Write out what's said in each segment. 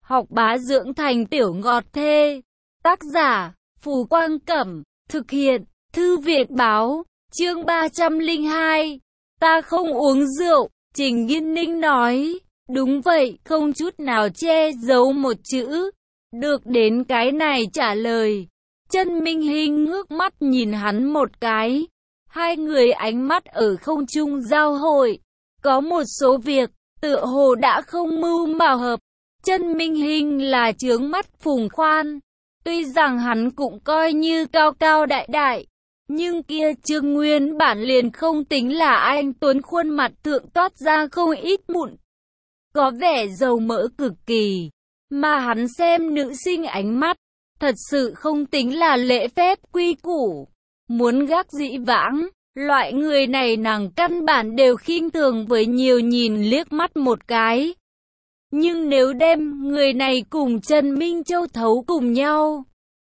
học bá dưỡng thành tiểu ngọt thê. Tác giả, Phù Quang Cẩm, thực hiện, Thư viện Báo, chương 302. Ta không uống rượu, Trình Nghiên Ninh nói. Đúng vậy, không chút nào che giấu một chữ. Được đến cái này trả lời. Chân Minh Hinh ngước mắt nhìn hắn một cái. Hai người ánh mắt ở không trung giao hội. Có một số việc, tựa hồ đã không mưu mà hợp. Chân Minh Hinh là chướng mắt Phùng Khoan. Tuy rằng hắn cũng coi như cao cao đại đại, nhưng kia Trương Nguyên bản liền không tính là anh tuấn, khuôn mặt thượng toát ra không ít mụn. Có vẻ dầu mỡ cực kỳ, mà hắn xem nữ sinh ánh mắt, thật sự không tính là lễ phép quy củ. Muốn gác dĩ vãng, loại người này nàng căn bản đều khinh thường với nhiều nhìn liếc mắt một cái. Nhưng nếu đem người này cùng Trần Minh Châu thấu cùng nhau,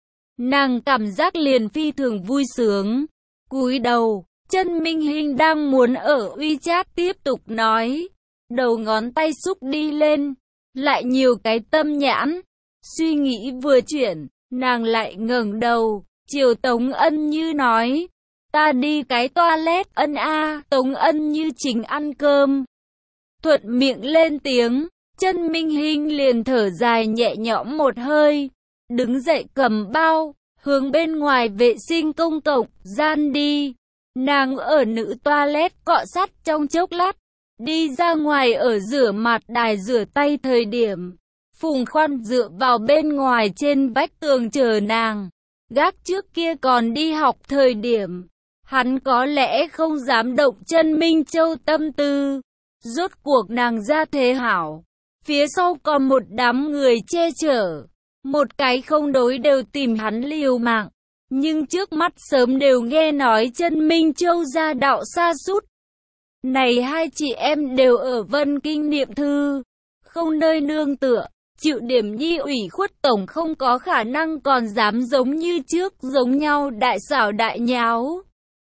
nàng cảm giác liền phi thường vui sướng. Cúi đầu, Chân Minh Hinh đang muốn ở WeChat tiếp tục nói, đầu ngón tay xúc đi lên, lại nhiều cái tâm nhãn. Suy nghĩ vừa chuyển, nàng lại ngẩng đầu, chiều Tống Ân Như nói, ta đi cái toilet. Ân a. Tống Ân Như chính ăn cơm, thuận miệng lên tiếng. Chân Minh Hinh liền thở dài nhẹ nhõm một hơi, đứng dậy cầm bao, hướng bên ngoài vệ sinh công cộng gian đi. Nàng ở nữ toilet cọ sát trong chốc lát, đi ra ngoài ở rửa mặt đài rửa tay thời điểm, Phùng Khoan dựa vào bên ngoài trên vách tường chờ nàng. Gác trước kia còn đi học thời điểm, hắn có lẽ không dám động Chân Minh Châu tâm tư. Rốt cuộc nàng ra thế hảo, phía sau còn một đám người che chở, một cái không đối đều tìm hắn liều mạng. Nhưng trước mắt sớm đều nghe nói Chân Minh Châu gia đạo sa sút. Này hai chị em đều ở Vân Kinh niệm thư, không nơi nương tựa, chịu điểm nhi ủy khuất, tổng không có khả năng còn dám giống như trước giống nhau đại xảo đại nháo.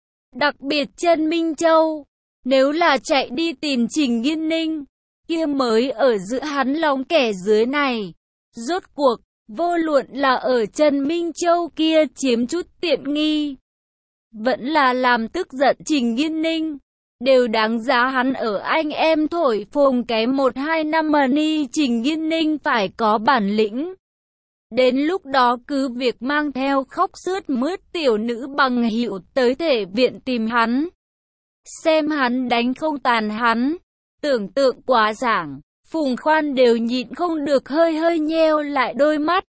Đặc biệt Chân Minh Châu, nếu là chạy đi tìm Trình Nghiên Ninh, kia mới ở giữa hắn lòng kẻ dưới này. Rốt cuộc, vô luận là ở Trần Minh Châu kia chiếm chút tiện nghi, vẫn là làm tức giận Trình Nghiên Ninh, đều đáng giá hắn ở anh em thổi phồng cái 1-2 năm mà ni. Trình Nghiên Ninh phải có bản lĩnh. Đến lúc đó cứ việc mang theo khóc sướt mướt tiểu nữ bằng hữu tới thể viện tìm hắn, xem hắn đánh không tàn hắn. Tưởng tượng quá giảng, Phùng Khoan đều nhịn không được hơi hơi nheo lại đôi mắt.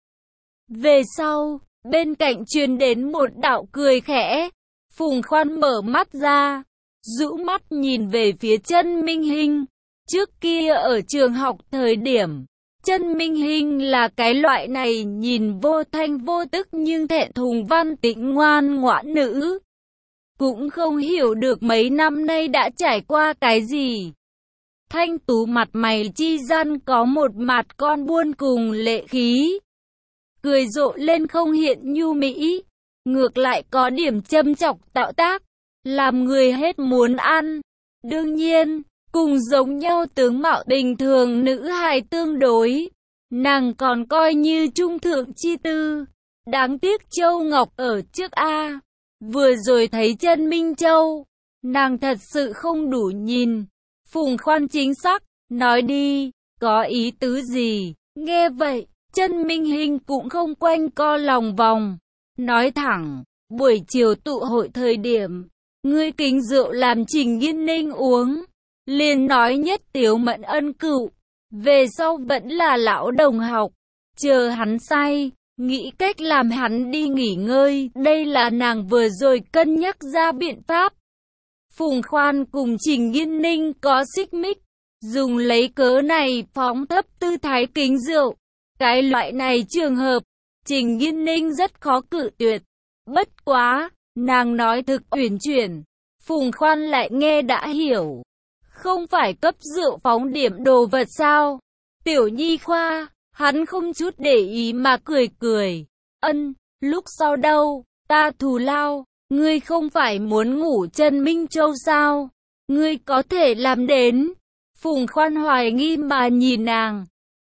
Về sau, bên cạnh truyền đến một đạo cười khẽ. Phùng Khoan mở mắt ra, rũ mắt nhìn về phía Chân Minh Hinh. Trước kia ở trường học thời điểm, Chân Minh Hinh là cái loại này nhìn vô thanh vô tức nhưng thẹn thùng văn tĩnh ngoan ngoãn nữ. Cũng không hiểu được mấy năm nay đã trải qua cái gì. Thanh tú mặt mày chi gian có một mặt con buôn cùng lệ khí. Cười rộ lên không hiện nhu mỹ, ngược lại có điểm châm chọc tạo tác, làm người hết muốn ăn. Đương nhiên, cùng giống nhau tướng mạo bình thường nữ hài tương đối, nàng còn coi như trung thượng chi tư. Đáng tiếc Châu Ngọc ở trước a. Vừa rồi thấy Chân Minh Châu, nàng thật sự không đủ nhìn. Phùng Khoan chính xác, nói đi, có ý tứ gì? Nghe vậy, Chân Minh Hinh cũng không quanh co lòng vòng, nói thẳng, buổi chiều tụ hội thời điểm, ngươi kính rượu làm Trình Nghiên Ninh uống, liền nói nhất Tiếu Mẫn ân cựu, về sau vẫn là lão đồng học, chờ hắn say, nghĩ cách làm hắn đi nghỉ ngơi, đây là nàng vừa rồi cân nhắc ra biện pháp. Phùng Khoan cùng Trình Nghiên Ninh có xích mích, dùng lấy cớ này phóng thấp tư thái kính rượu. Cái loại này trường hợp, Trình Nghiên Ninh rất khó cự tuyệt. Bất quá, nàng nói thực uyển chuyển, Phùng Khoan lại nghe đã hiểu. Không phải cấp rượu phóng điểm đồ vật sao? Tiểu nhi khoa, hắn không chút để ý mà cười cười. Ân, lúc sau đâu, ta thù lao. Ngươi không phải muốn ngủ Trần Minh Châu sao? Ngươi có thể làm đến. Phùng Khoan hoài nghi mà nhìn nàng.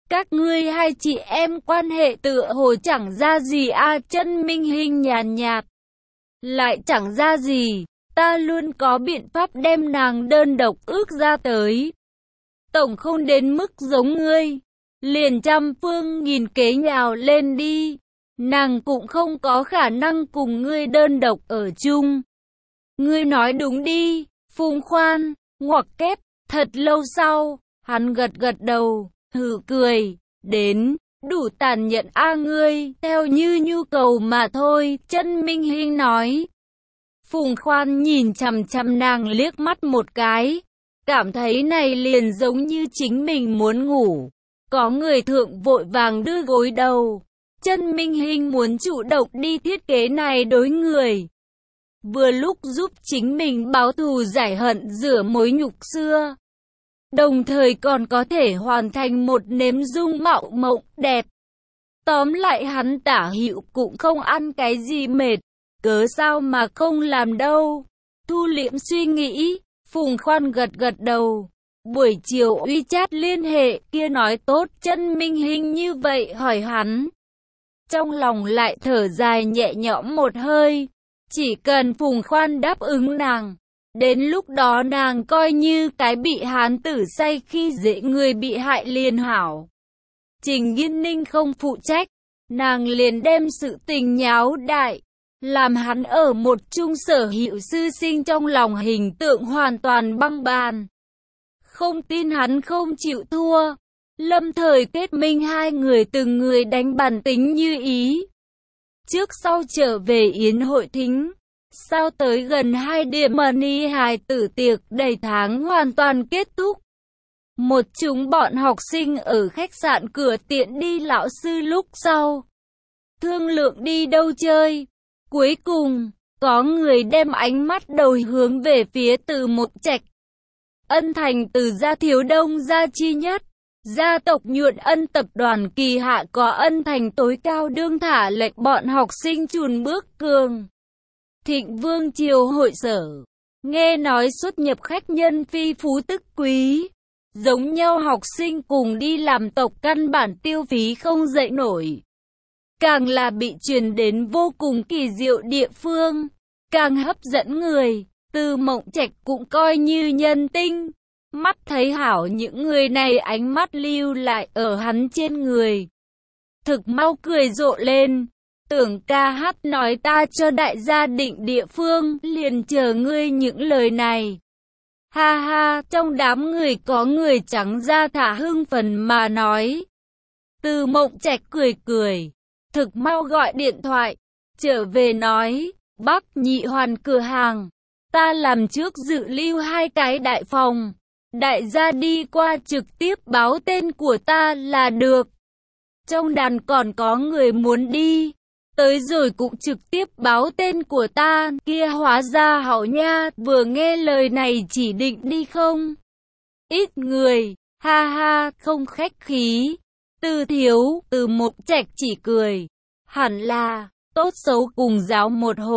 Các ngươi hai chị em quan hệ tựa hồ chẳng ra gì a. Chân Minh Hinh nhàn nhạt. Lại chẳng ra gì, ta luôn có biện pháp đem nàng đơn độc ước ra tới. Tổng không đến mức giống ngươi, liền trăm phương nghìn kế nhào lên đi. Nàng cũng không có khả năng cùng ngươi đơn độc ở chung. Ngươi nói đúng đi, Phùng Khoan, ngoặc kép. Thật lâu sau, hắn gật gật đầu, hừ cười, đến, đủ tàn nhẫn a ngươi, theo như nhu cầu mà thôi. Chân Minh Hinh nói. Phùng Khoan nhìn chằm chằm nàng liếc mắt một cái, cảm thấy này liền giống như chính mình muốn ngủ. Có người thượng vội vàng đưa gối đầu. Chân Minh Hinh muốn chủ động đi thiết kế này đối người. Vừa lúc giúp chính mình báo thù giải hận rửa mối nhục xưa. Đồng thời còn có thể hoàn thành một nếm dung mạo mộng đẹp. Tóm lại hắn tả hữu cũng không ăn cái gì mệt. Cớ sao mà không làm đâu. Thu liễm suy nghĩ, Phùng Khoan gật gật đầu. Buổi chiều WeChat liên hệ kia nói tốt. Chân Minh Hinh như vậy hỏi hắn. Trong lòng lại thở dài nhẹ nhõm một hơi. Chỉ cần Phùng Khoan đáp ứng nàng, đến lúc đó nàng coi như cái bị hán tử say khi dễ người bị hại liền hảo. Trình Nghiên Ninh không phụ trách, nàng liền đem sự tình nháo đại, làm hắn ở một chung sở hữu sư sinh trong lòng hình tượng hoàn toàn băng bàn. Không tin hắn không chịu thua, lâm thời kết minh hai người từng người đánh bản tính như ý. Trước sau trở về yến hội thính, sau tới gần 2 điểm money hài tử tiệc đầy tháng hoàn toàn kết thúc. Một chúng bọn học sinh ở khách sạn cửa tiện đi lão sư lúc sau. Thương lượng đi đâu chơi. Cuối cùng, có người đem ánh mắt đầu hướng về phía Từ Mộng Trạch. Ân Thành từ gia thiếu đông gia chi nhất. Gia tộc Nhuận Ân tập đoàn kỳ hạ có Ân Thành tối cao đương thả lệnh bọn học sinh chùn bước cường. Thịnh Vương triều hội sở. Nghe nói xuất nhập khách nhân phi phú tức quý. Giống nhau học sinh cùng đi làm tộc căn bản tiêu phí không dậy nổi. Càng là bị truyền đến vô cùng kỳ diệu địa phương, càng hấp dẫn người. Từ Mộng Trạch cũng coi như nhân tinh. Mắt thấy hảo những người này ánh mắt lưu lại ở hắn trên người. Thực mau cười rộ lên. Tưởng ca hát nói ta cho đại gia định địa phương, liền chờ ngươi những lời này. Ha ha, trong đám người có người trắng da thả hưng phấn mà nói. Từ Mộng Trạch cười cười, thực mau gọi điện thoại, trở về nói, Bắc Nhị Hoàn cửa hàng, ta làm trước dự lưu 2 cái đại phòng, đại gia đi qua trực tiếp báo tên của ta là được. Trong đàn còn có người muốn đi, tới rồi cũng trực tiếp báo tên của ta, kia hóa ra hảo nha, vừa nghe lời này chỉ định đi không? Ít người, ha ha, không khách khí. Từ thiếu, Từ Mộng Trạch chỉ cười, hẳn là, tốt xấu cùng giáo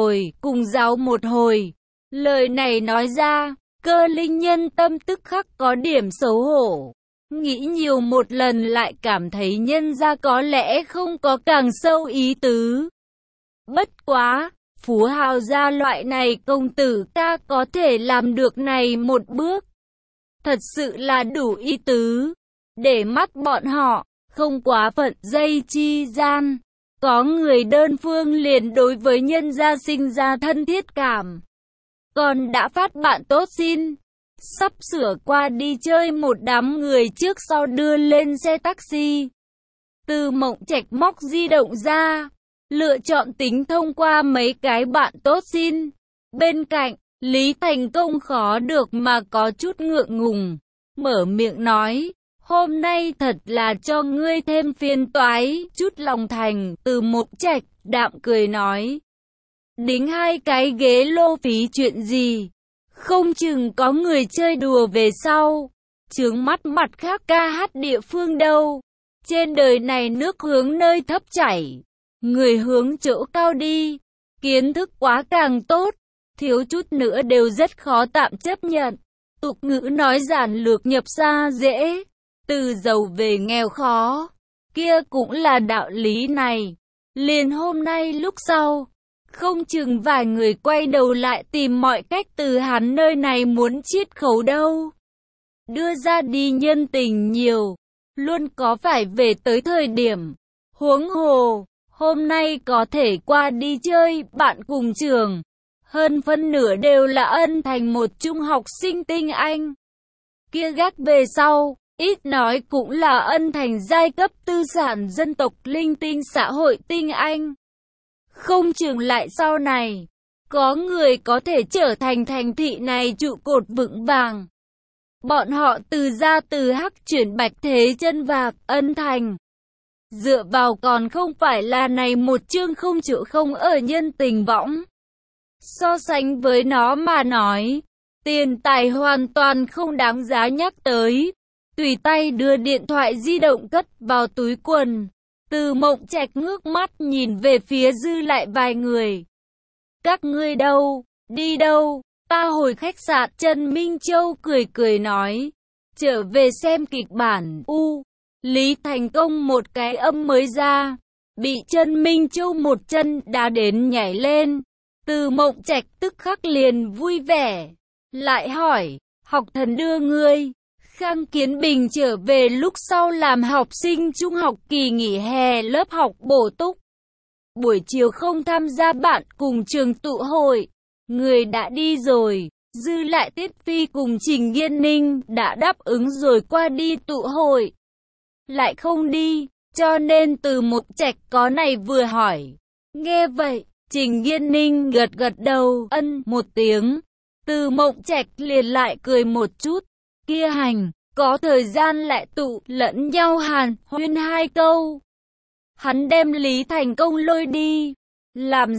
một hồi. Lời này nói ra, Cơ Linh nhân tâm tức khắc có điểm xấu hổ. Nghĩ nhiều một lần lại cảm thấy nhân gia có lẽ không có càng sâu ý tứ. Bất quá, phú hào gia loại này công tử ca có thể làm được này một bước. Thật sự là đủ ý tứ. Để mắt bọn họ, không quá phận dây chi gian. Có người đơn phương liền đối với nhân gia sinh ra thân thiết cảm. Còn đã phát bạn tốt xin. Sắp sửa qua đi chơi một đám người trước sau đưa lên xe taxi. Từ Mộng Trạch móc di động ra, lựa chọn tính thông qua mấy cái bạn tốt xin. Bên cạnh, Lý Thành Công khó được mà có chút ngượng ngùng, mở miệng nói, hôm nay thật là cho ngươi thêm phiền toái, chút lòng thành. Từ Mộng Trạch đạm cười nói, đính 2 cái ghế lô phí chuyện gì, không chừng có người chơi đùa về sau, chướng mắt mặt khác ca hát địa phương đâu. Trên đời này nước hướng nơi thấp chảy, người hướng chỗ cao đi, kiến thức quá càng tốt, thiếu chút nữa đều rất khó tạm chấp nhận. Tục ngữ nói giản lược nhập xa dễ, từ giàu về nghèo khó, kia cũng là đạo lý này. Liền hôm nay lúc sau, không chừng vài người quay đầu lại tìm mọi cách từ hắn nơi này muốn chiết khấu đâu. Đưa ra đi nhân tình nhiều, luôn có phải về tới thời điểm. Huống hồ, hôm nay có thể qua đi chơi, bạn cùng trường. Hơn phân nửa đều là Ân Thành một trung học sinh tinh anh. Kia gác về sau, ít nói cũng là Ân Thành giai cấp tư sản dân tộc linh tinh xã hội tinh anh. Không chừng lại sau này, có người có thể trở thành thành thị này trụ cột vững vàng. Bọn họ từ gia từ Hắc chuyển Bạch thế chân vạc Ân Thành. Dựa vào còn không phải là này một chương không chịu không ở nhân tình võng. So sánh với nó mà nói, tiền tài hoàn toàn không đáng giá nhắc tới. Tùy tay đưa điện thoại di động cất vào túi quần. Từ Mộng Trạch ngước mắt nhìn về phía dư lại vài người. Các ngươi đâu, đi đâu? Ta hồi khách sạn. Trần Minh Châu cười cười nói. Trở về xem kịch bản. Lý Thành Công một cái âm mới ra. Bị Trần Minh Châu một chân đá đến nhảy lên. Từ Mộng Trạch tức khắc liền vui vẻ. Lại hỏi, học thần đưa ngươi. Khang Kiến Bình trở về lúc sau làm học sinh trung học kỳ nghỉ hè lớp học bổ túc. Buổi chiều không tham gia bạn cùng trường tụ hội. Người đã đi rồi, dư lại Tiết Phi cùng Trình Nghiên Ninh đã đáp ứng rồi qua đi tụ hội. Lại không đi, cho nên Từ Mộng Trạch có này vừa hỏi. Nghe vậy, Trình Nghiên Ninh gật gật đầu, ân một tiếng. Từ Mộng Trạch liền lại cười một chút. Kia hành, có thời gian lại tụ lẫn nhau hàn huyên hai câu. Hắn đem Lý Thành Công lôi đi. Làm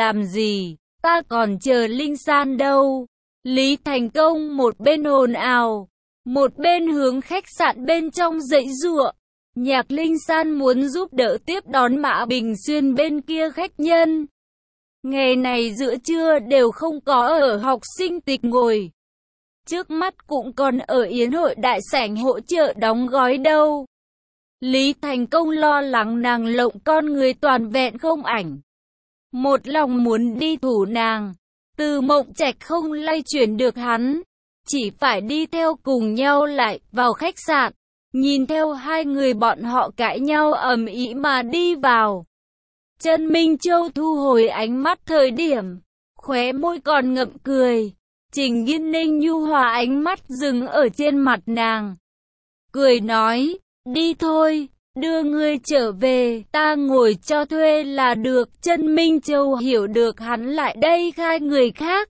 gì, ta còn chờ Linh San đâu. Lý Thành Công một bên ồn ào, một bên hướng khách sạn bên trong dãy giụa. Nhạc Linh San muốn giúp đỡ tiếp đón Mã Bình Xuyên bên kia khách nhân. Ngày này giữa trưa đều không có ở học sinh tịch ngồi. Trước mắt cũng còn ở yến hội đại sảnh hỗ trợ đóng gói đâu. Lý Thành Công lo lắng nàng lộng con người toàn vẹn không ảnh. Một lòng muốn đi thủ nàng. Từ Mộng Trạch không lay chuyển được hắn. Chỉ phải đi theo cùng nhau lại vào khách sạn. Nhìn theo hai người bọn họ cãi nhau ầm ĩ mà đi vào. Trần Minh Châu thu hồi ánh mắt thời điểm. Khóe môi còn ngậm cười. Trình Nghiên Ninh nhu hòa ánh mắt dừng ở trên mặt nàng. Cười nói, đi thôi, đưa ngươi trở về, ta ngồi cho thuê là được. Trần Minh Châu hiểu được hắn lại đây khai người khác.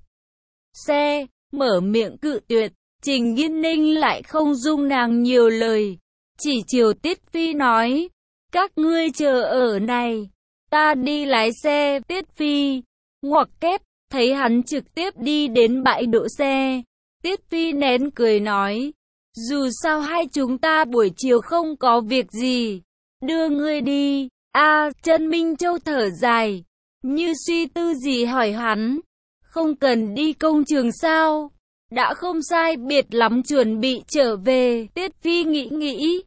Xe, mở miệng cự tuyệt, Trình Nghiên Ninh lại không dung nàng nhiều lời. Chỉ chiều Tiết Phi nói, các ngươi chờ ở này, ta đi lái xe. Tiết Phi, ngoặc kép. Thấy hắn trực tiếp đi đến bãi đỗ xe. Tiết Phi nén cười nói. Dù sao hai chúng ta buổi chiều không có việc gì. Đưa ngươi đi. Trần Minh Châu thở dài. Như suy tư gì hỏi hắn. Không cần đi công trường sao? Đã không sai biệt lắm chuẩn bị trở về. Tiết Phi nghĩ.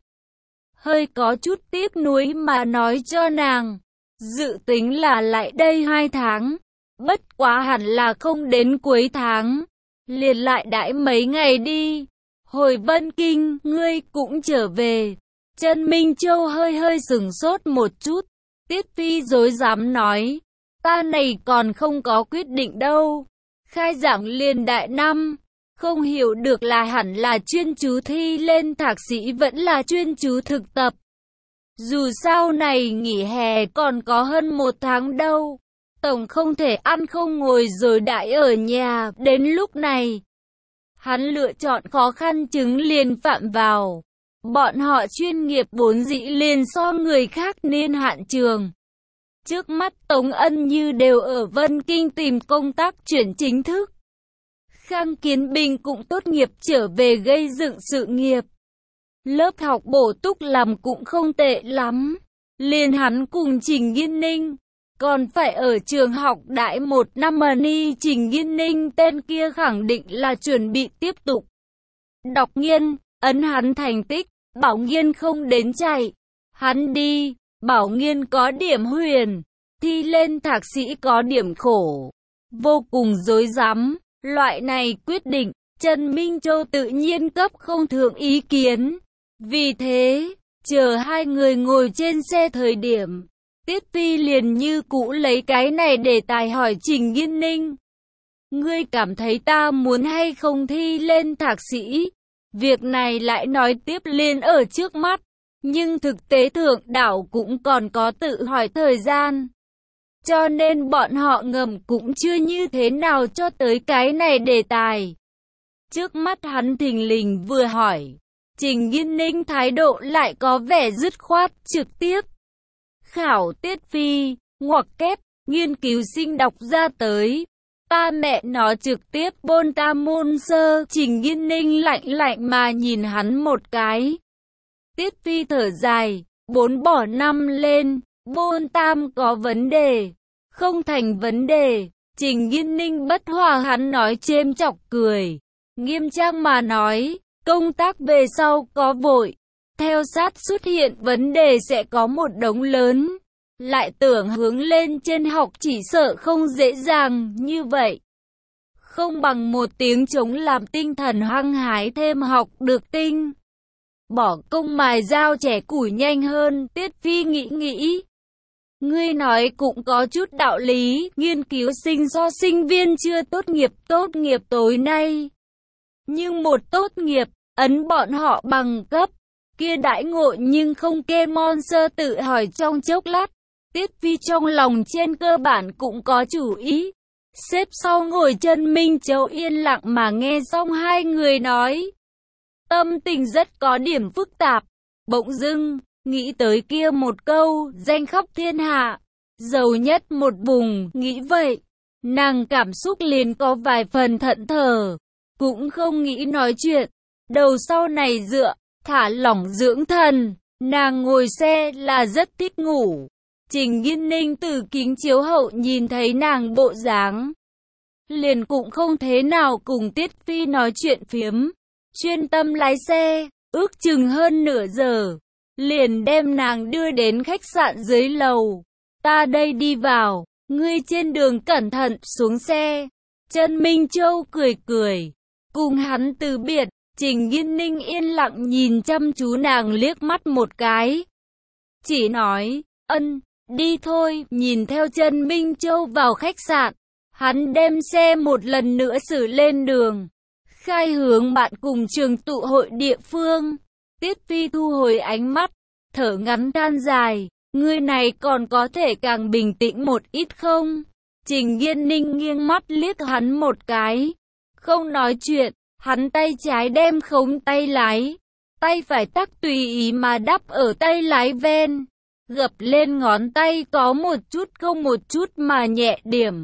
Hơi có chút tiếc nuối mà nói cho nàng. Dự tính là lại đây 2 tháng. Bất quá hẳn là không đến cuối tháng. Liền lại đãi mấy ngày đi. Hồi Vân Kinh, ngươi cũng trở về. Trần Minh Châu hơi sửng sốt một chút. Tiết Phi dối dám nói. Ta này còn không có quyết định đâu. Khai giảng liền đại năm. Không hiểu được là hẳn là chuyên chú thi lên thạc sĩ vẫn là chuyên chú thực tập. Dù sao này nghỉ hè còn có hơn 1 tháng đâu. Tổng không thể ăn không ngồi rồi đãi ở nhà. Đến lúc này, hắn lựa chọn khó khăn chứng liền phạm vào. Bọn họ chuyên nghiệp vốn dĩ liền so người khác nên hạn trường. Trước mắt Tống Ân Như đều ở Vân Kinh tìm công tác chuyển chính thức. Khang Kiến Bình cũng tốt nghiệp trở về gây dựng sự nghiệp. Lớp học bổ túc làm cũng không tệ lắm. Liền hắn cùng Trình Nghiên Ninh. Còn phải ở trường học đãi 1 năm mà ni. Trình Nghiên Ninh tên kia khẳng định là chuẩn bị tiếp tục. Đọc nghiên, ấn hắn thành tích. Bảo Nghiên không đến chạy. Hắn đi, Bảo Nghiên có điểm huyền, thi lên thạc sĩ có điểm khổ. Vô cùng rối rắm, loại này quyết định, Trần Minh Châu tự nhiên cấp không thượng ý kiến. Vì thế, chờ hai người ngồi trên xe thời điểm, Tiết Phi liền như cũ lấy cái này để tài hỏi Trình Nghiên Ninh. Ngươi cảm thấy ta muốn hay không thi lên thạc sĩ? Việc này lại nói tiếp liền ở trước mắt, nhưng thực tế thượng đảo cũng còn có tự hỏi thời gian. Cho nên bọn họ ngầm cũng chưa như thế nào cho tới cái này đề tài. Trước mắt hắn thình lình vừa hỏi, Trình Nghiên Ninh thái độ lại có vẻ dứt khoát, trực tiếp. Khảo Tiết Phi, ngoặc kép, nghiên cứu sinh đọc ra tới. Ta mẹ nó trực tiếp bôn ta môn sơ. Trình Nghiên Ninh lạnh lạnh mà nhìn hắn một cái. Tiết Phi thở dài, 4 bỏ 5 lên, bôn tam có vấn đề, không thành vấn đề. Trình Nghiên Ninh bất hòa hắn nói chêm chọc cười, nghiêm trang mà nói, công tác về sau có vội, theo sát xuất hiện vấn đề sẽ có một đống lớn. Lại tưởng hướng lên trên học chỉ sợ không dễ dàng như vậy. Không bằng một tiếng trống làm tinh thần hăng hái thêm học được tinh. Bỏ công mài dao trẻ củi nhanh hơn. Tiết Phi nghĩ. Ngươi nói cũng có chút đạo lý. Nghiên cứu sinh do sinh viên chưa tốt nghiệp tối nay. Nhưng một tốt nghiệp, ấn bọn họ bằng cấp. Kia đãi ngộ nhưng không kê mon sơ tự hỏi trong chốc lát. Tiết Phi trong lòng trên cơ bản cũng có chủ ý. Xếp sau ngồi Trần Minh Châu yên lặng mà nghe xong hai người nói. Tâm tình rất có điểm phức tạp. Bỗng dưng, nghĩ tới kia một câu, danh khắp thiên hạ, giàu nhất một vùng, nghĩ vậy. Nàng cảm xúc liền có vài phần thẫn thờ, cũng không nghĩ nói chuyện. Đầu sau này dựa, thả lỏng dưỡng thần, nàng ngồi xe là rất thích ngủ. Trình Nghiên Ninh từ kính chiếu hậu nhìn thấy nàng bộ dáng, liền cũng không thế nào cùng Tiết Phi nói chuyện phiếm, chuyên tâm lái xe, ước chừng hơn nửa giờ, liền đem nàng đưa đến khách sạn dưới lầu. Ta đây đi vào, ngươi trên đường cẩn thận, xuống xe. Trần Minh Châu cười, cùng hắn từ biệt. Trình Nghiên Ninh yên lặng nhìn chăm chú nàng liếc mắt một cái, chỉ nói, ân. Đi thôi. Nhìn theo Trần Minh Châu vào khách sạn, hắn đem xe một lần nữa xử lên đường, khai hướng bạn cùng trường tụ hội địa phương. Tiết Phi thu hồi ánh mắt, thở ngắn than dài, người này còn có thể càng bình tĩnh một ít không? Trình Nghiên Ninh nghiêng mắt liếc hắn một cái, không nói chuyện. Hắn tay trái đem khống tay lái, tay phải tắc tùy ý mà đắp ở tay lái ven. Gập lên ngón tay có một chút không một chút mà nhẹ điểm.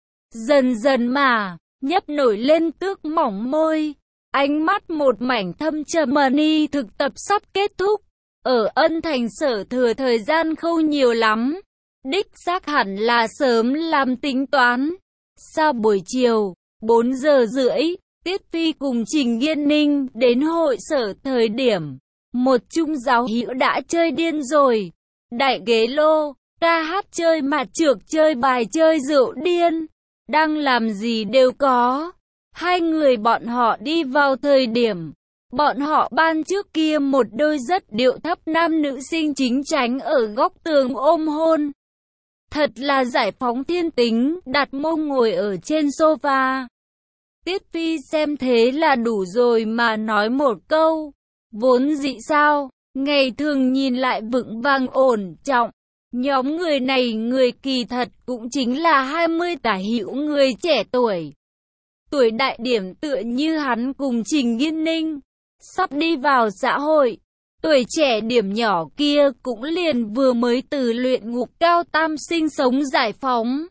Dần dần mà, nhấp nổi lên tước mỏng môi. Ánh mắt một mảnh thâm trầm. Ni thực tập sắp kết thúc. Ở Ân Thành Sở thừa thời gian không nhiều lắm. Đích xác hẳn là sớm làm tính toán. Sau buổi chiều, 4 giờ rưỡi, Tiết Phi cùng Trình Nghiên Ninh đến hội sở thời điểm. Một trung giáo hữu đã chơi điên rồi. Đại ghế lô, ca hát chơi mạt trược chơi bài chơi rượu điên, đang làm gì đều có. Hai người bọn họ đi vào thời điểm, bọn họ ban trước kia một đôi rất điệu thấp nam nữ sinh chính tránh ở góc tường ôm hôn. Thật là giải phóng thiên tính, đặt mông ngồi ở trên sofa. Tiết Phi xem thế là đủ rồi mà nói một câu, vốn dĩ sao? Ngày thường nhìn lại vững vàng ổn trọng. Nhóm người này người kỳ thật cũng chính là 20 tả hữu người trẻ tuổi. Tuổi đại điểm tựa như hắn cùng Trình Nghiên Ninh. Sắp đi vào xã hội. Tuổi trẻ điểm nhỏ kia cũng liền vừa mới từ luyện ngục cao tam sinh sống giải phóng.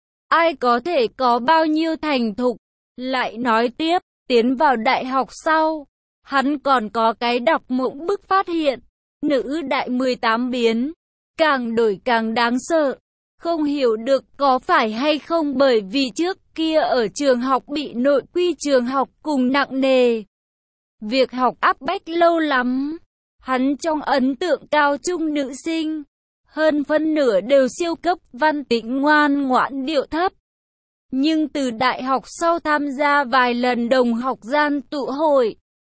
Ai có thể có bao nhiêu thành thục. Lại nói tiếp, tiến vào đại học sau. Hắn còn có cái đọc mộng bức phát hiện, nữ đại 18 biến, càng đổi càng đáng sợ. Không hiểu được có phải hay không bởi vì trước kia ở trường học bị nội quy trường học cùng nặng nề. Việc học áp bách lâu lắm. Hắn trong ấn tượng cao trung nữ sinh, hơn phân nửa đều siêu cấp văn tĩnh ngoan ngoãn điệu thấp. Nhưng từ đại học sau tham gia vài lần đồng học gian tụ hội,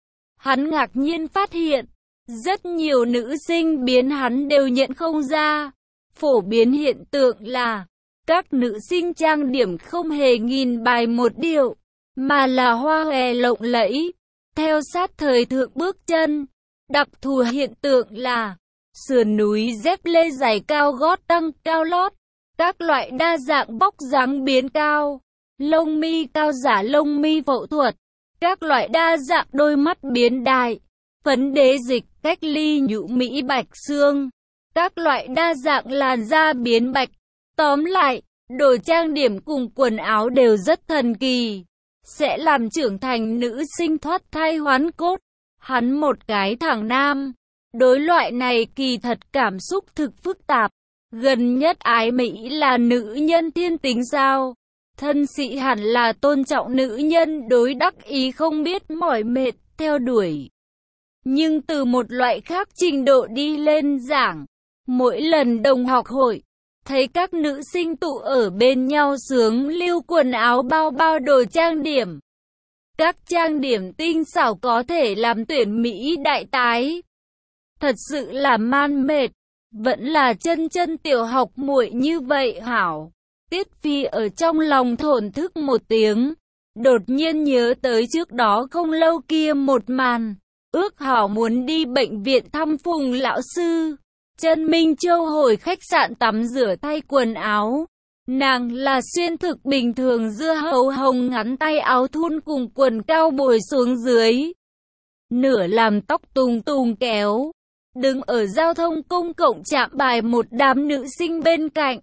hắn ngạc nhiên phát hiện, rất nhiều nữ sinh biến hắn đều nhận không ra. Phổ biến hiện tượng là, các nữ sinh trang điểm không hề nghìn bài một điệu, mà là hoa hòe lộng lẫy, theo sát thời thượng bước chân. Đặc thù hiện tượng là, sườn núi dép lê giày cao gót tăng cao lót, các loại đa dạng bóc dáng biến cao, lông mi cao giả lông mi phẫu thuật, các loại đa dạng đôi mắt biến đại, phấn đế dịch, cách ly nhũ mỹ bạch xương, các loại đa dạng làn da biến bạch. Tóm lại, đồ trang điểm cùng quần áo đều rất thần kỳ, sẽ làm trưởng thành nữ sinh thoát thai hoán cốt. Hắn một cái thằng nam, đối loại này kỳ thật cảm xúc thực phức tạp. Gần nhất ái Mỹ là nữ nhân thiên tính sao? Thân sĩ hẳn là tôn trọng nữ nhân đối đắc ý không biết mỏi mệt, theo đuổi. Nhưng từ một loại khác trình độ đi lên giảng, mỗi lần đồng học hội, thấy các nữ sinh tụ ở bên nhau sướng lưu quần áo bao bao đồ trang điểm. Các trang điểm tinh xảo có thể làm tuyển Mỹ đại tái. Thật sự là man mệt, vẫn là chân tiểu học muội như vậy hảo. Tiết Phi ở trong lòng thổn thức một tiếng, đột nhiên nhớ tới trước đó không lâu kia một màn, ước hảo muốn đi bệnh viện thăm Phùng lão sư. Trần Minh Châu hồi khách sạn tắm rửa thay quần áo. Nàng là xuyên thực bình thường dưa hấu hồng ngắn tay áo thun cùng quần cao bồi xuống dưới. Nửa làm tóc tùng tùng kéo. Đứng ở giao thông công cộng chạm bài một đám nữ sinh bên cạnh.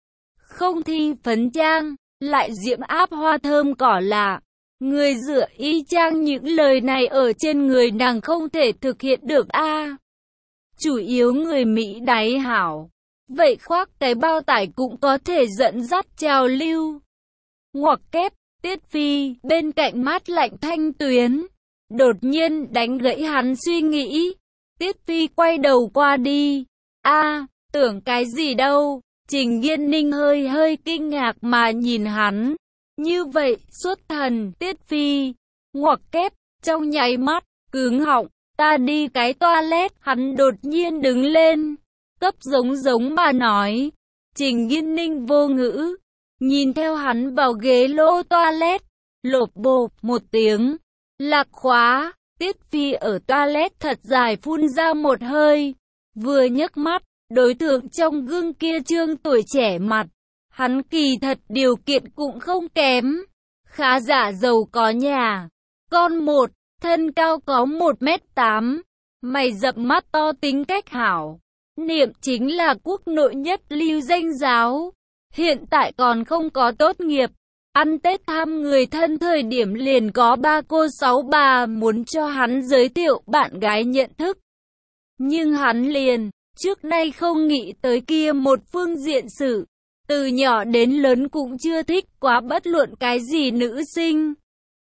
Không thi phấn trang, lại diễm áp hoa thơm cỏ lạ. Người rửa y chang những lời này ở trên người nàng không thể thực hiện được a. Chủ yếu người Mỹ đáy hảo. Vậy khoác cái bao tải cũng có thể dẫn dắt trào lưu. Ngoặc kép, Tiết Phi, bên cạnh mát lạnh Thanh Tuyến. Đột nhiên đánh gãy hắn suy nghĩ. Tiết Phi quay đầu qua đi. Tưởng cái gì đâu. Trình Nghiên Ninh hơi kinh ngạc mà nhìn hắn. Như vậy, xuất thần, Tiết Phi. Ngoặc kép, trong nháy mắt, cứng họng. Ta đi cái toilet, hắn đột nhiên đứng lên. Cấp giống mà nói. Trình Nghiên Ninh vô ngữ, nhìn theo hắn vào ghế lô toilet, lộp bộp một tiếng, lạc khóa. Tiết Phi ở toilet thật dài phun ra một hơi, vừa nhấc mắt, đối tượng trong gương kia trương tuổi trẻ mặt, hắn kỳ thật điều kiện cũng không kém, khá giả giàu có nhà, con một, thân cao có 1m8, mày rậm mắt to tính cách hảo. Niệm chính là quốc nội nhất lưu danh giáo. Hiện tại còn không có tốt nghiệp. Ăn Tết thăm người thân thời điểm liền có 3 cô 6 bà muốn cho hắn giới thiệu bạn gái nhận thức. Nhưng hắn liền, trước nay không nghĩ tới kia một phương diện sự. Từ nhỏ đến lớn cũng chưa thích quá bất luận cái gì nữ sinh.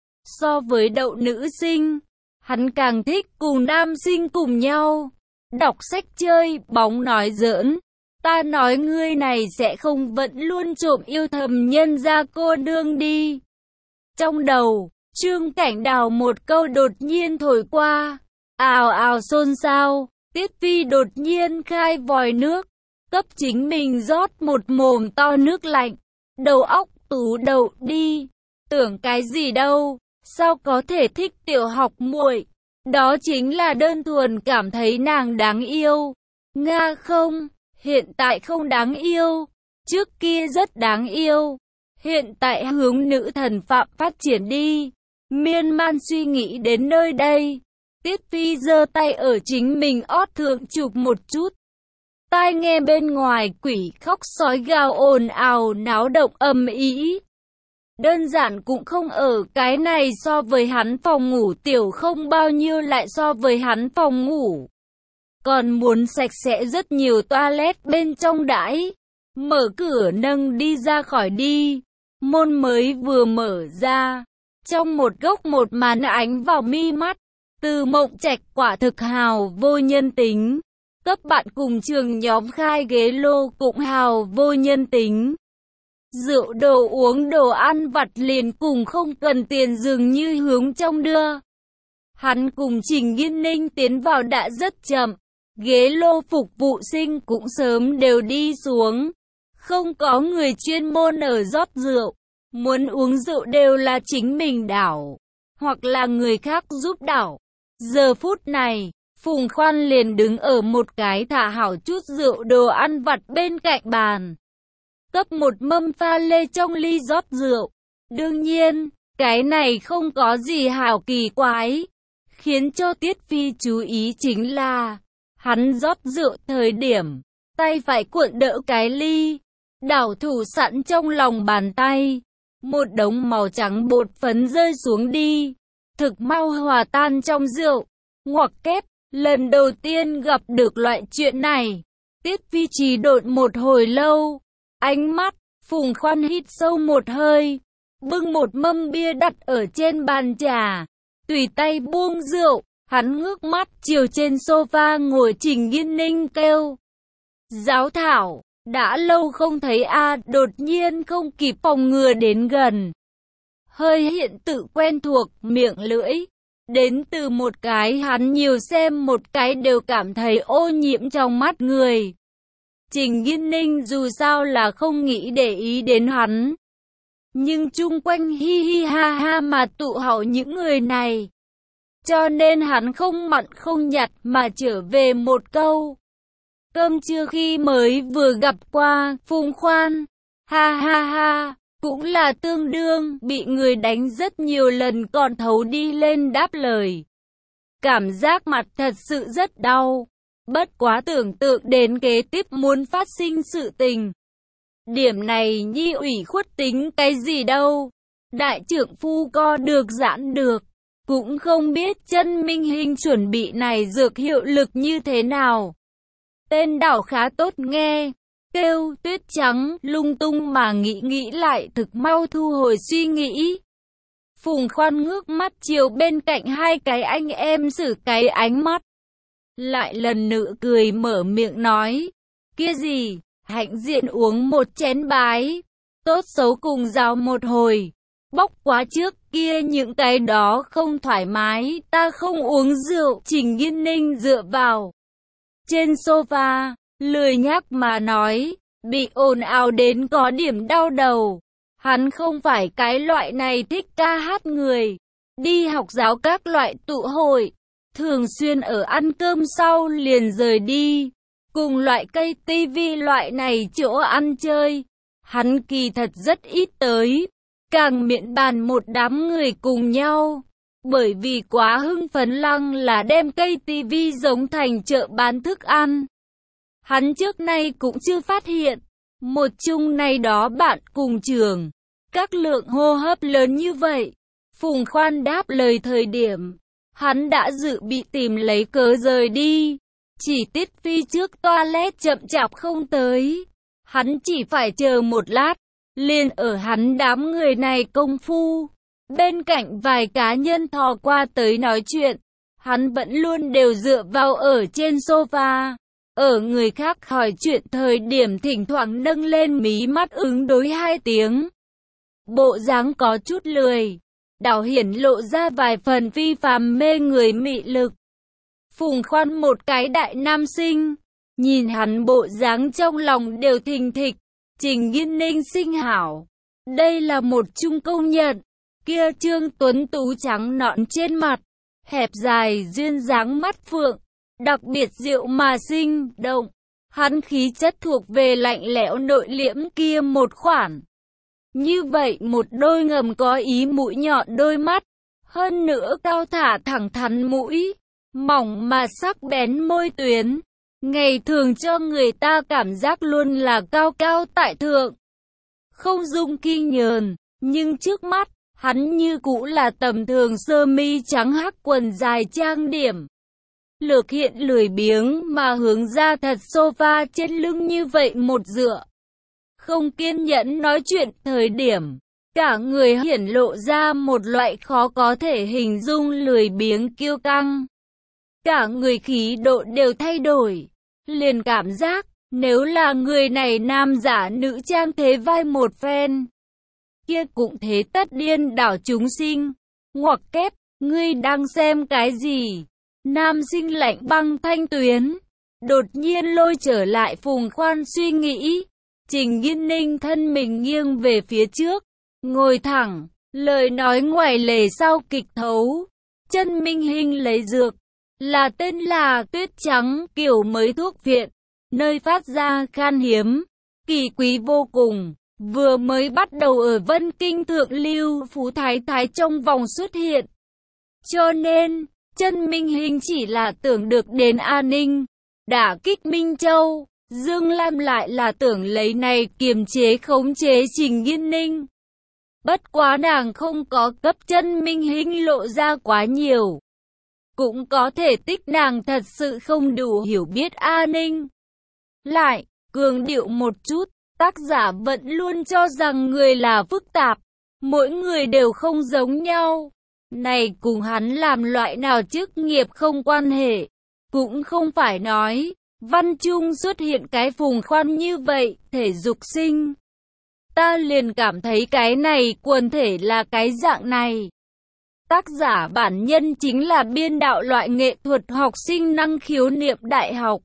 So với đậu nữ sinh, hắn càng thích cùng nam sinh cùng nhau. Đọc sách chơi, bóng nói giỡn. Ta nói ngươi này sẽ không vẫn luôn trộm yêu thầm nhân gia cô nương đi. Trong đầu, Trương Cảnh Đào một câu đột nhiên thổi qua. Ào ào xôn xao, Tiết Phi đột nhiên khai vòi nước. Cấp chính mình rót một mồm to nước lạnh. Đầu óc tú đầu đi. Tưởng cái gì đâu, sao có thể thích tiểu học muội. Đó chính là đơn thuần cảm thấy nàng đáng yêu. Nga không, hiện tại không đáng yêu. Trước kia rất đáng yêu. Hiện tại hướng nữ thần phạm phát triển đi. Miên man suy nghĩ đến nơi đây. Tiết Phi giơ tay ở chính mình ót thượng chụp một chút. Tai nghe bên ngoài quỷ khóc sói gào ồn ào náo động ầm ĩ. Đơn giản cũng không ở cái này so với hắn phòng ngủ tiểu không bao nhiêu lại so với hắn phòng ngủ. Còn muốn sạch sẽ rất nhiều toilet bên trong đãi. Mở cửa nâng đi ra khỏi đi. Môn mới vừa mở ra. Trong một góc một màn ánh vào mi mắt. Từ Mộng Trạch quả thực hào vô nhân tính. Cấp bạn cùng trường nhóm khai ghế lô cũng hào vô nhân tính. Rượu đồ uống đồ ăn vặt liền cùng không cần tiền dường như hướng trong đưa. Hắn cùng Trình Nghiên Ninh tiến vào đã rất chậm. Ghế lô phục vụ sinh cũng sớm đều đi xuống. Không có người chuyên môn ở rót rượu. Muốn uống rượu đều là chính mình đảo, hoặc là người khác giúp đảo. Giờ phút này, Phùng Khoan liền đứng ở một cái thả hảo chút rượu đồ ăn vặt bên cạnh bàn. Cấp một mâm pha lê trong ly rót rượu. Đương nhiên, cái này không có gì hảo kỳ quái. Khiến cho Tiết Phi chú ý chính là, hắn rót rượu thời điểm, tay phải cuộn đỡ cái ly, đảo thủ sẵn trong lòng bàn tay. Một đống màu trắng bột phấn rơi xuống đi, thực mau hòa tan trong rượu. Ngoặc kép, lần đầu tiên gặp được loại chuyện này. Tiết Phi trì độn một hồi lâu, ánh mắt, Phùng Khoan hít sâu một hơi, bưng một mâm bia đặt ở trên bàn trà, tùy tay buông rượu, hắn ngước mắt chiều trên sofa ngồi Trình Nghiên Ninh kêu. Giáo thảo, đã lâu không thấy a, đột nhiên không kịp phòng ngừa đến gần. Hơi hiện tự quen thuộc, miệng lưỡi, đến từ một cái hắn nhiều xem một cái đều cảm thấy ô nhiễm trong mắt người. Trình Nghiên Ninh dù sao là không nghĩ để ý đến hắn. Nhưng chung quanh hi hi ha ha mà tụ họp những người này. Cho nên hắn không mặn không nhạt mà trở về một câu. Cơm trưa khi mới vừa gặp qua, Phùng Khoan, ha ha ha, cũng là tương đương, bị người đánh rất nhiều lần còn thấu đi lên đáp lời. Cảm giác mặt thật sự rất đau, bất quá tưởng tượng đến kế tiếp muốn phát sinh sự tình. Điểm này nhi ủy khuất tính cái gì đâu, đại trưởng phu co được giãn được, cũng không biết chân minh hình chuẩn bị này dược hiệu lực như thế nào. Tên đảo khá tốt nghe, kêu Tuyết Trắng, lung tung mà nghĩ lại thực mau thu hồi suy nghĩ. Phùng Khoan ngước mắt chiều bên cạnh hai cái anh em xử cái ánh mắt. Lại lần nữa cười mở miệng nói, kia gì, hạnh diện uống một chén bái, tốt xấu cùng giao một hồi. Bóc quá trước kia những cái đó không thoải mái, ta không uống rượu. Trình Nghiên Ninh dựa vào trên sofa, lười nhác mà nói, bị ồn ào đến có điểm đau đầu. Hắn không phải cái loại này thích ca hát người, đi học giáo các loại tụ hội, thường xuyên ở ăn cơm sau liền rời đi. Cùng loại cây tivi loại này chỗ ăn chơi, hắn kỳ thật rất ít tới, càng miễn bàn một đám người cùng nhau. Bởi vì quá hưng phấn lăng là đem cây tivi giống thành chợ bán thức ăn. Hắn trước nay cũng chưa phát hiện, một chung này đó bạn cùng trường, các lượng hô hấp lớn như vậy. Phùng Khoan đáp lời thời điểm, hắn đã dự bị tìm lấy cớ rời đi. Chỉ Tiết Phi trước toilet chậm chạp không tới, hắn chỉ phải chờ một lát, liền ở hắn đám người này công phu. Bên cạnh vài cá nhân thò qua tới nói chuyện, hắn vẫn luôn đều dựa vào ở trên sofa. Ở người khác hỏi chuyện thời điểm thỉnh thoảng nâng lên mí mắt ứng đối hai tiếng. Bộ dáng có chút lười, đảo hiển lộ ra vài phần phi phàm mê người mị lực. Phùng Khoan một cái đại nam sinh, nhìn hắn bộ dáng trong lòng đều thình thịch. Trình Nghiên Ninh sinh hảo, đây là một chung công nhận. Kia trương tuấn tú trắng nõn trên mặt, hẹp dài duyên dáng mắt phượng, đặc biệt diệu mà sinh động. Hắn khí chất thuộc về lạnh lẽo nội liễm kia một khoản. Như vậy một đôi ngầm có ý mũi nhọn đôi mắt, hơn nữa cao thả thẳng thắn mũi, mỏng mà sắc bén môi tuyến, ngày thường cho người ta cảm giác luôn là cao cao tại thượng, không dung kinh nhờn. Nhưng trước mắt, hắn như cũ là tầm thường sơ mi trắng hắc quần dài trang điểm. Lược hiện lười biếng mà hướng ra thật sofa trên lưng như vậy một dựa. Không kiên nhẫn nói chuyện thời điểm, Cả người hiển lộ ra một loại khó có thể hình dung lười biếng kiêu căng. Cả người khí độ đều thay đổi. Liền cảm giác, nếu là người này nam giả nữ trang thế vai một phen, kia cũng thế tất điên đảo chúng sinh. Ngoặc kép, ngươi đang xem cái gì? Nam sinh lạnh băng thanh tuyến, đột nhiên lôi trở lại Phùng Khoan suy nghĩ. Trình Nghiên Ninh thân mình nghiêng về phía trước, ngồi thẳng, lời nói ngoài lề sau kịch thấu. Chân Minh Hinh lấy dược, là tên là Tuyết Trắng kiểu mới thuốc viện, nơi phát ra khan hiếm, kỳ quý vô cùng. Vừa mới bắt đầu ở Vân Kinh thượng lưu Phú Thái Thái trong vòng xuất hiện. Cho nên, Chân Minh Hinh chỉ là tưởng được đến an ninh, đả kích Minh Châu. Dương Lam lại là tưởng lấy này kiềm chế khống chế Trình Nghiên Ninh. Bất quá nàng không có cấp Chân Minh Hinh lộ ra quá nhiều. Cũng có thể tích nàng thật sự không đủ hiểu biết an ninh. Lại, cường điệu một chút, tác giả vẫn luôn cho rằng người là phức tạp. Mỗi người đều không giống nhau. Này cùng hắn làm loại nào chức nghiệp không quan hệ. Cũng không phải nói Văn Trung xuất hiện cái Phùng Khoan như vậy, thể dục sinh. Ta liền cảm thấy cái này quần thể là cái dạng này. Tác giả bản nhân chính là biên đạo loại nghệ thuật học sinh năng khiếu niệm đại học.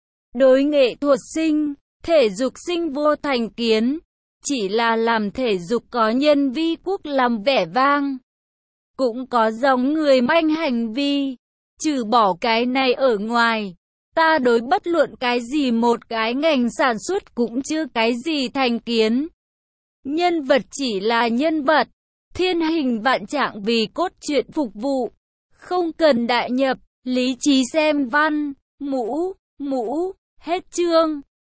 Đối nghệ thuật sinh, thể dục sinh vô thành kiến, chỉ là làm thể dục có nhân vi quốc làm vẻ vang. Cũng có giống người manh hành vi, trừ bỏ cái này ở ngoài. Ta đối bất luận cái gì một cái ngành sản xuất cũng chưa cái gì thành kiến. Nhân vật chỉ là nhân vật, thiên hình vạn trạng vì cốt truyện phục vụ. Không cần đại nhập, lý trí xem văn, mũ, hết chương.